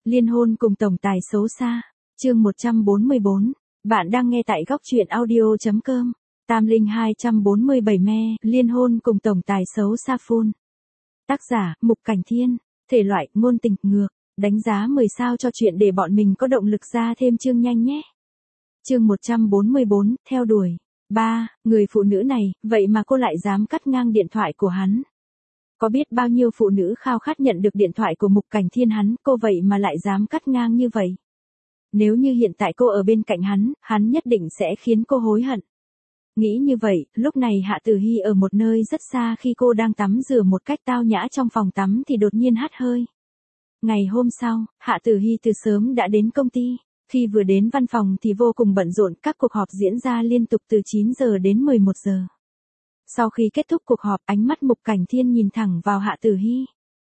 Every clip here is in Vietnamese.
Liên hôn cùng tổng tài xấu xa. Chương 144. Bạn đang nghe tại góc truyện audio.com. Tam Linh 247 me, liên hôn cùng tổng tài xấu xa full. Tác giả, Mục Cảnh Thiên. Thể loại, ngôn tình, ngược. Đánh giá 10 sao cho chuyện để bọn mình có động lực ra thêm chương nhanh nhé. Chương 144, theo đuổi. 3. Người phụ nữ này, vậy mà cô lại dám cắt ngang điện thoại của hắn. Có biết bao nhiêu phụ nữ khao khát nhận được điện thoại của Mục Cảnh Thiên hắn, cô vậy mà lại dám cắt ngang như vậy. Nếu như hiện tại cô ở bên cạnh hắn nhất định sẽ khiến cô hối hận. Nghĩ như vậy, lúc này Hạ Tử Hy ở một nơi rất xa khi cô đang tắm rửa một cách tao nhã trong phòng tắm thì đột nhiên hắt hơi. Ngày hôm sau, Hạ Tử Hy từ sớm đã đến công ty. Khi vừa đến văn phòng thì vô cùng bận rộn, các cuộc họp diễn ra liên tục từ 9 giờ đến 11 giờ. Sau khi kết thúc cuộc họp, ánh mắt Mục Cảnh Thiên nhìn thẳng vào Hạ Tử Hy.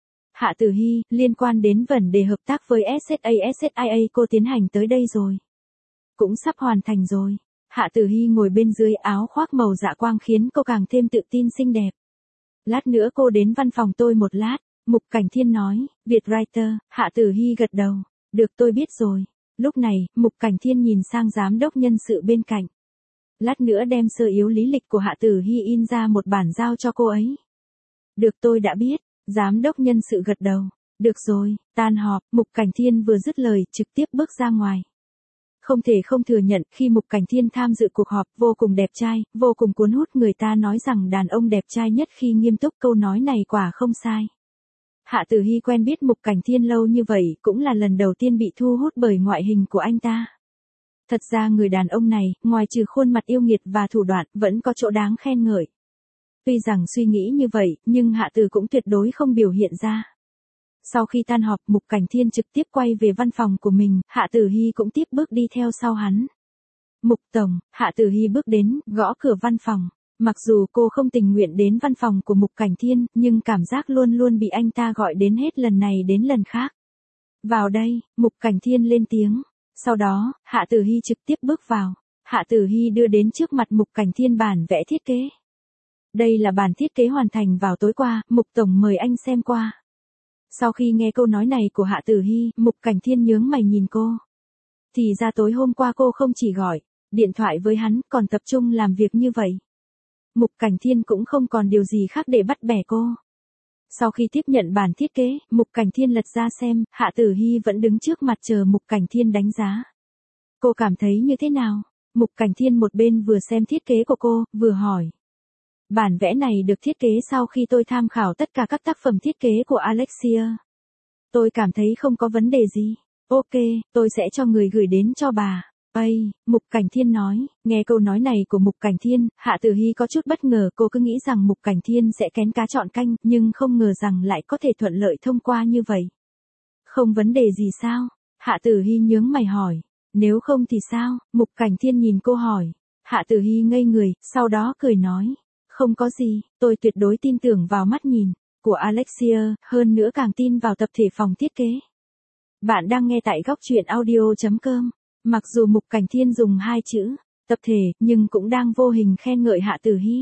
Hạ Tử Hy, liên quan đến vấn đề hợp tác với SSA cô tiến hành tới đây rồi. Cũng sắp hoàn thành rồi. Hạ Tử Hy ngồi bên dưới áo khoác màu dạ quang khiến cô càng thêm tự tin xinh đẹp. Lát nữa cô đến văn phòng tôi một lát, Mục Cảnh Thiên nói, Vietwriter. Hạ Tử Hy gật đầu. Được, tôi biết rồi. Lúc này, Mục Cảnh Thiên nhìn sang giám đốc nhân sự bên cạnh. Lát nữa đem sơ yếu lý lịch của Hạ Tử Hy in ra một bản giao cho cô ấy. Được, tôi đã biết. Giám đốc nhân sự gật đầu. Được rồi, tan họp, Mục Cảnh Thiên vừa dứt lời, trực tiếp bước ra ngoài. Không thể không thừa nhận, khi Mục Cảnh Thiên tham dự cuộc họp, vô cùng đẹp trai, vô cùng cuốn hút, người ta nói rằng đàn ông đẹp trai nhất khi nghiêm túc, câu nói này quả không sai. Hạ Tử Hy quen biết Mục Cảnh Thiên lâu như vậy, cũng là lần đầu tiên bị thu hút bởi ngoại hình của anh ta. Thật ra người đàn ông này, ngoài trừ khuôn mặt yêu nghiệt và thủ đoạn, vẫn có chỗ đáng khen ngợi. Tuy rằng suy nghĩ như vậy, nhưng Hạ Tử cũng tuyệt đối không biểu hiện ra. Sau khi tan họp, Mục Cảnh Thiên trực tiếp quay về văn phòng của mình, Hạ Tử Hy cũng tiếp bước đi theo sau hắn. Mục tổng, Hạ Tử Hy bước đến, gõ cửa văn phòng. Mặc dù cô không tình nguyện đến văn phòng của Mục Cảnh Thiên, nhưng cảm giác luôn luôn bị anh ta gọi đến hết lần này đến lần khác. Vào đây, Mục Cảnh Thiên lên tiếng. Sau đó, Hạ Tử Hy trực tiếp bước vào. Hạ Tử Hy đưa đến trước mặt Mục Cảnh Thiên bản vẽ thiết kế. Đây là bản thiết kế hoàn thành vào tối qua, Mục tổng mời anh xem qua. Sau khi nghe câu nói này của Hạ Tử Hy, Mục Cảnh Thiên nhướng mày nhìn cô. Thì ra tối hôm qua cô không chỉ gọi điện thoại với hắn, còn tập trung làm việc như vậy. Mục Cảnh Thiên cũng không còn điều gì khác để bắt bẻ cô. Sau khi tiếp nhận bản thiết kế, Mục Cảnh Thiên lật ra xem, Hạ Tử Hy vẫn đứng trước mặt chờ Mục Cảnh Thiên đánh giá. Cô cảm thấy như thế nào? Mục Cảnh Thiên một bên vừa xem thiết kế của cô, vừa hỏi. Bản vẽ này được thiết kế sau khi tôi tham khảo tất cả các tác phẩm thiết kế của Alexia. Tôi cảm thấy không có vấn đề gì. Ok, tôi sẽ cho người gửi đến cho bà. Mục Cảnh Thiên nói. Nghe câu nói này của Mục Cảnh Thiên, Hạ Tử Hy có chút bất ngờ, cô cứ nghĩ rằng Mục Cảnh Thiên sẽ kén cá chọn canh, nhưng không ngờ rằng lại có thể thuận lợi thông qua như vậy. Không vấn đề gì sao? Hạ Tử Hy nhướng mày hỏi. Nếu không thì sao? Mục Cảnh Thiên nhìn cô hỏi. Hạ Tử Hy ngây người, sau đó cười nói. Không có gì, tôi tuyệt đối tin tưởng vào mắt nhìn của Alexia, hơn nữa càng tin vào tập thể phòng thiết kế. Bạn đang nghe tại góc truyện audio.com. Mặc dù Mục Cảnh Thiên dùng hai chữ tập thể, nhưng cũng đang vô hình khen ngợi Hạ Tử Hy.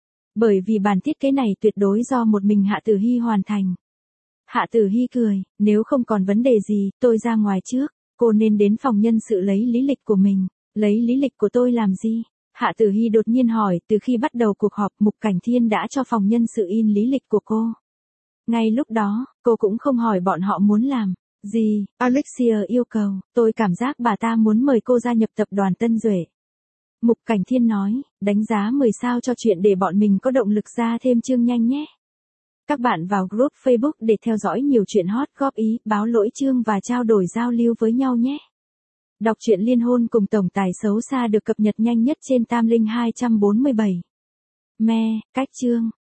Bởi vì bản thiết kế này tuyệt đối do một mình Hạ Tử Hy hoàn thành. Hạ Tử Hy cười, nếu không còn vấn đề gì, tôi ra ngoài trước, cô nên đến phòng nhân sự lấy lý lịch của mình. Lấy lý lịch của tôi làm gì? Hạ Tử Hy đột nhiên hỏi, từ khi bắt đầu cuộc họp, Mục Cảnh Thiên đã cho phòng nhân sự in lý lịch của cô. Ngay lúc đó, cô cũng không hỏi bọn họ muốn làm gì, Alexia yêu cầu, tôi cảm giác bà ta muốn mời cô gia nhập tập đoàn Tân Duệ. Mục Cảnh Thiên nói, đánh giá 10 sao cho chuyện để bọn mình có động lực ra thêm chương nhanh nhé. Các bạn vào group Facebook để theo dõi nhiều chuyện hot, góp ý, báo lỗi chương và trao đổi giao lưu với nhau nhé. Đọc truyện liên hôn cùng tổng tài xấu xa được cập nhật nhanh nhất trên Tam Linh 247. Me, cách chương.